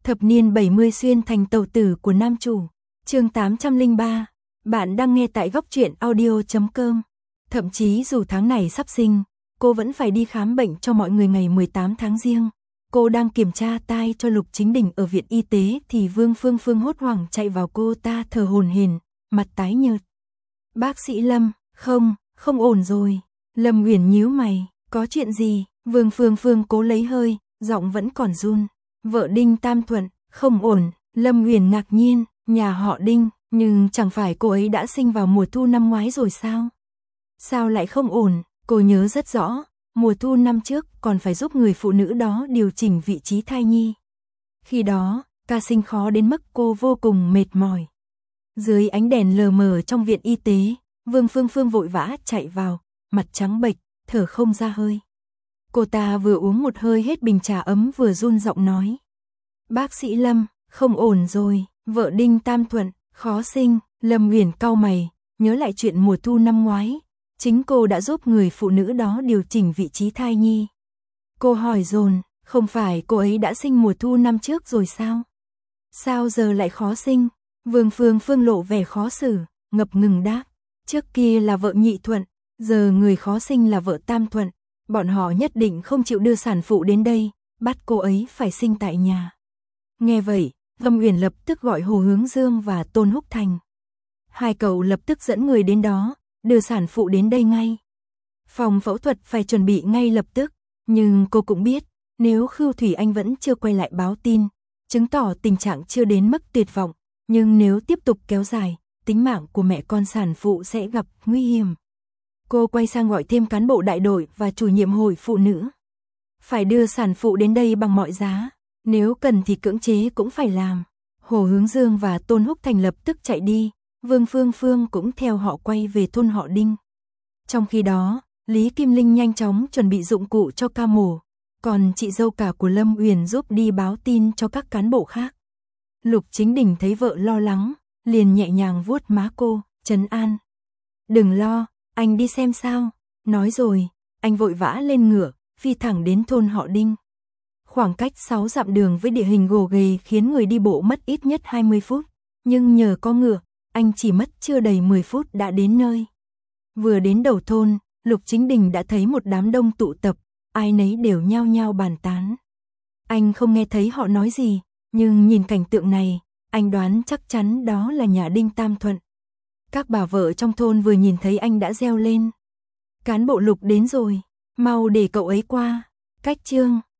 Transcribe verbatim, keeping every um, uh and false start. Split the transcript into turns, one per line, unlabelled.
Thập niên bảy mươi xuyên thành tàu tử của nam chủ. Chương tám trăm lẻ ba. Bạn đang nghe tại góc truyện audio chấm com. Thậm chí dù tháng này sắp sinh, cô vẫn phải đi khám bệnh cho mọi người ngày mười tám tháng Giêng. Cô đang kiểm tra tai cho Lục Chính Đình ở viện y tế thì Vương Phương Phương hốt hoảng chạy vào, cô ta thở hổn hển, mặt tái nhợt. Bác sĩ Lâm, không, không ổn rồi. Lâm Uyển nhíu mày, có chuyện gì? Vương Phương Phương cố lấy hơi, giọng vẫn còn run. Vợ Đinh Tam Thuận, không ổn. Lâm Uyển ngạc nhiên, nhà họ Đinh, nhưng chẳng phải cô ấy đã sinh vào mùa thu năm ngoái rồi sao? Sao lại không ổn? Cô nhớ rất rõ, mùa thu năm trước còn phải giúp người phụ nữ đó điều chỉnh vị trí thai nhi. Khi đó, ca sinh khó đến mức cô vô cùng mệt mỏi. Dưới ánh đèn lờ mờ trong viện y tế, Vương Phương Phương vội vã chạy vào, mặt trắng bệch, thở không ra hơi. Cô ta vừa uống một hơi hết bình trà ấm vừa run giọng nói. Bác sĩ Lâm, không ổn rồi, vợ Đinh Tam Thuận, khó sinh. Lâm Uyển cau mày, nhớ lại chuyện mùa thu năm ngoái. Chính cô đã giúp người phụ nữ đó điều chỉnh vị trí thai nhi. Cô hỏi dồn, không phải cô ấy đã sinh mùa thu năm trước rồi sao? Sao giờ lại khó sinh? Vương Phương Phương lộ vẻ khó xử, ngập ngừng đáp. Trước kia là vợ Nhị Thuận, giờ người khó sinh là vợ Tam Thuận. Bọn họ nhất định không chịu đưa sản phụ đến đây, bắt cô ấy phải sinh tại nhà. Nghe vậy, Lâm Uyển lập tức gọi Hồ Hướng Dương và Tôn Húc Thành. Hai cậu lập tức dẫn người đến đó, đưa sản phụ đến đây ngay. Phòng phẫu thuật phải chuẩn bị ngay lập tức, nhưng cô cũng biết, nếu Khưu Thủy Anh vẫn chưa quay lại báo tin, chứng tỏ tình trạng chưa đến mức tuyệt vọng, nhưng nếu tiếp tục kéo dài, tính mạng của mẹ con sản phụ sẽ gặp nguy hiểm. Cô quay sang gọi thêm cán bộ đại đội và chủ nhiệm hội phụ nữ. Phải đưa sản phụ đến đây bằng mọi giá, nếu cần thì cưỡng chế cũng phải làm. Hồ Hướng Dương và Tôn Húc Thành lập tức chạy đi, Vương Phương Phương cũng theo họ quay về thôn họ Đinh. Trong khi đó, Lý Kim Linh nhanh chóng chuẩn bị dụng cụ cho ca mổ, còn chị dâu cả của Lâm Uyển giúp đi báo tin cho các cán bộ khác. Lục Chính Đình thấy vợ lo lắng, liền nhẹ nhàng vuốt má cô, trấn an. Đừng lo, anh đi xem sao. Nói rồi, anh vội vã lên ngựa, phi thẳng đến thôn họ Đinh. Khoảng cách sáu dặm đường với địa hình gồ ghề khiến người đi bộ mất ít nhất hai mươi phút, nhưng nhờ có ngựa, anh chỉ mất chưa đầy mười phút đã đến nơi. Vừa đến đầu thôn, Lục Chính Đình đã thấy một đám đông tụ tập, ai nấy đều nhao nhao bàn tán. Anh không nghe thấy họ nói gì, nhưng nhìn cảnh tượng này, anh đoán chắc chắn đó là nhà Đinh Tam Thuận. Các bà vợ trong thôn vừa nhìn thấy anh đã reo lên. Cán bộ Lục đến rồi, mau để cậu ấy qua. Cách chương